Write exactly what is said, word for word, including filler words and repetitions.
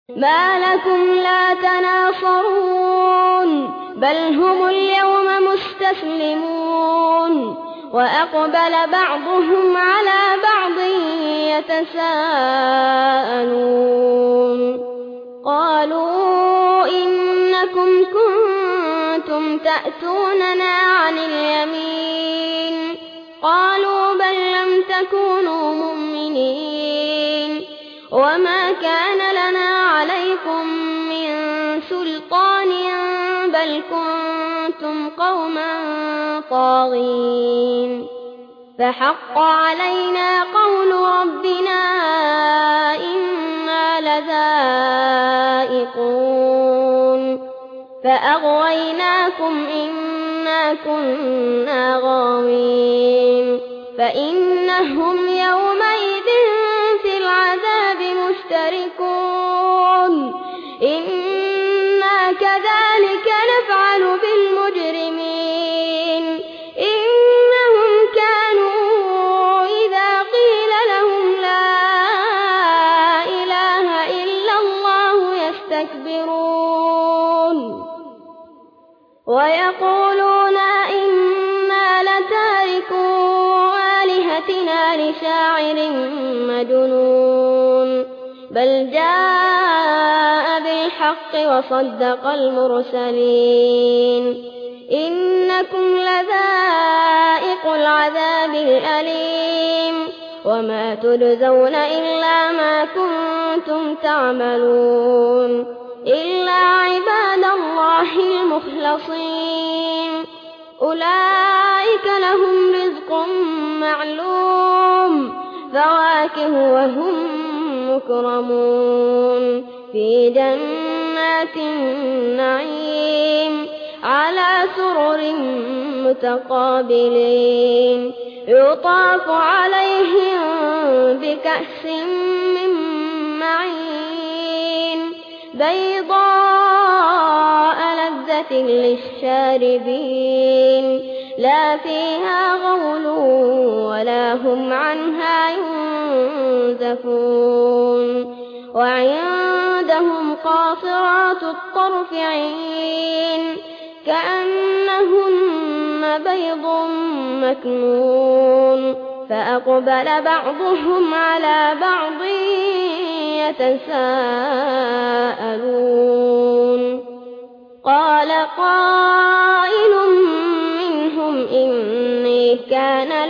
ما لكم لا تناصرون بل هم اليوم مستسلمون وأقبل بعضهم على بعض يتساءلون قالوا إنكم كنتم تأتوننا عن اليمين قالوا بل لم تكونوا مؤمنين وما كان لنا عليكم من سلطان بل كنتم قوما طاغين فحق علينا قول ربنا إنا لذائقون فأغويناكم إنا كنا غاوين فإنهم يومئذ في العذاب مشتركون إنا كذلك نفعل بالمجرمين إنهم كانوا إذا قيل لهم لا إله إلا الله يستكبرون ويقولون إنا لتاركو آلهتنا لشاعر مجنون بل جاء بالحق وصدق المرسلين إنكم لذائق العذاب الأليم وما تجزون إلا ما كنتم تعملون إلا عباد الله المخلصين أولئك لهم رزق معلوم فواكه وهم مكرمون في جنات النعيم على سرر متقابلين يطاف عليهم بكأس من معين بيضاء لذة للشاربين لا فيها غول ولا هم عنها ينزفون وعندهم قاصرات الطرف عين كأنهن بيض مكنون فأقبل بعضهم على بعض يتساءلون قال قائل منهم إني كان